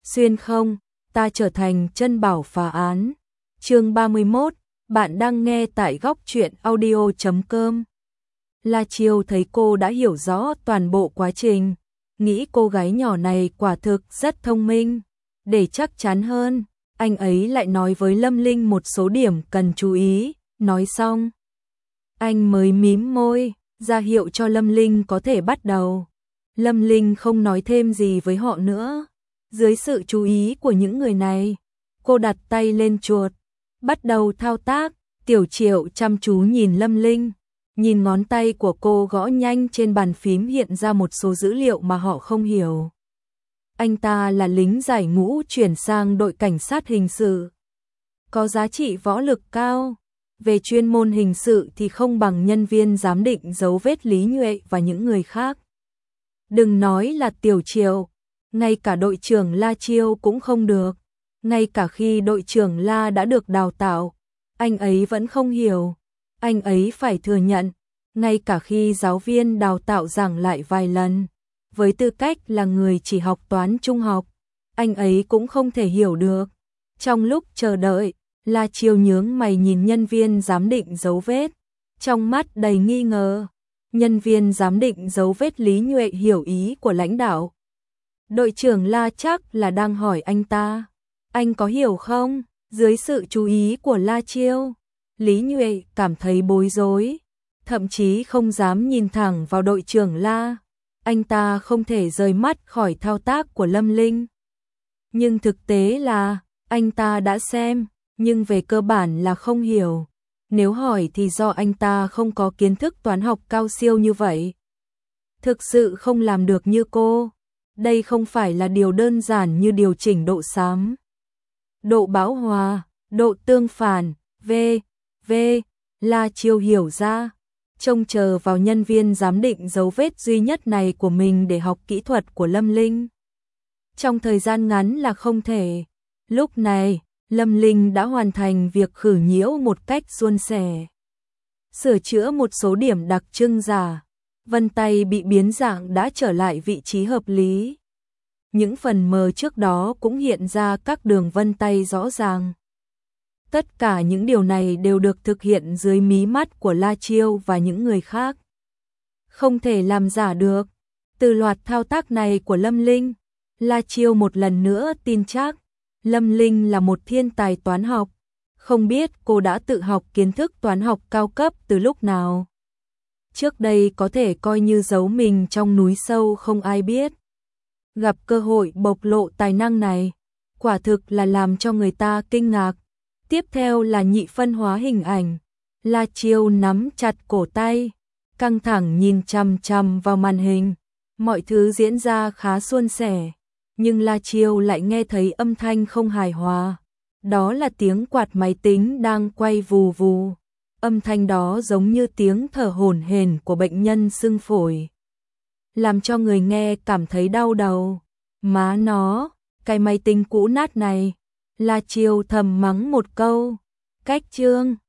xuyên không, ta trở thành chân bảo phá án. Chương 31, bạn đang nghe tại góc truyện audio.com. La Chiêu thấy cô đã hiểu rõ toàn bộ quá trình, nghĩ cô gái nhỏ này quả thực rất thông minh. Để chắc chắn hơn, anh ấy lại nói với Lâm Linh một số điểm cần chú ý, nói xong. Anh mới mím môi, ra hiệu cho Lâm Linh có thể bắt đầu. Lâm Linh không nói thêm gì với họ nữa. Dưới sự chú ý của những người này, cô đặt tay lên chuột, bắt đầu thao tác. Tiểu Triệu chăm chú nhìn Lâm Linh, nhìn ngón tay của cô gõ nhanh trên bàn phím hiện ra một số dữ liệu mà họ không hiểu. Anh ta là lính giải ngũ chuyển sang đội cảnh sát hình sự, có giá trị võ lực cao. Về chuyên môn hình sự thì không bằng nhân viên giám định dấu vết Lý Nhuệ và những người khác. Đừng nói là Tiểu Triệu, ngay cả đội trưởng La Chiêu cũng không được. Ngay cả khi đội trưởng La đã được đào tạo, anh ấy vẫn không hiểu. Anh ấy phải thừa nhận, ngay cả khi giáo viên đào tạo giảng lại vài lần, với tư cách là người chỉ học toán trung học, anh ấy cũng không thể hiểu được. Trong lúc chờ đợi, La Chiêu nhướng mày nhìn nhân viên giám định dấu vết, trong mắt đầy nghi ngờ. Nhân viên giám định dấu vết Lý Nhuệ hiểu ý của lãnh đạo. Đội trưởng La chắc là đang hỏi anh ta, anh có hiểu không? Dưới sự chú ý của La Chiêu, Lý Nhuệ cảm thấy bối rối, thậm chí không dám nhìn thẳng vào đội trưởng La. Anh ta không thể rời mắt khỏi thao tác của Lâm Linh. Nhưng thực tế là, anh ta đã xem, nhưng về cơ bản là không hiểu. Nếu hỏi thì do anh ta không có kiến thức toán học cao siêu như vậy. Thực sự không làm được như cô. Đây không phải là điều đơn giản như điều chỉnh độ xám, độ bão hòa, độ tương phản, v.v. La Chiêu hiểu ra, trông chờ vào nhân viên giám định dấu vết duy nhất này của mình để học kỹ thuật của Lâm Linh. Trong thời gian ngắn là không thể. Lúc này, Lâm Linh đã hoàn thành việc khử nhiễu một cách suôn sẻ. Sửa chữa một số điểm đặc trưng giả, vân tay bị biến dạng đã trở lại vị trí hợp lý. Những phần mờ trước đó cũng hiện ra các đường vân tay rõ ràng. Tất cả những điều này đều được thực hiện dưới mí mắt của La Chiêu và những người khác. Không thể làm giả được. Từ loạt thao tác này của Lâm Linh, La Chiêu một lần nữa tin chắc Lâm Linh là một thiên tài toán học. Không biết cô đã tự học kiến thức toán học cao cấp từ lúc nào. Trước đây có thể coi như giấu mình trong núi sâu không ai biết. Gặp cơ hội bộc lộ tài năng này, quả thực là làm cho người ta kinh ngạc. Tiếp theo là nhị phân hóa hình ảnh. La Chiêu nắm chặt cổ tay, căng thẳng nhìn chằm chằm vào màn hình. Mọi thứ diễn ra khá suôn sẻ, nhưng La Chiêu lại nghe thấy âm thanh không hài hòa. Đó là tiếng quạt máy tính đang quay vù vù. Âm thanh đó giống như tiếng thở hổn hển của bệnh nhân sưng phổi, làm cho người nghe cảm thấy đau đầu. Má nó, cái máy tính cũ nát này. La Chiêu thầm mắng một câu. Cách chương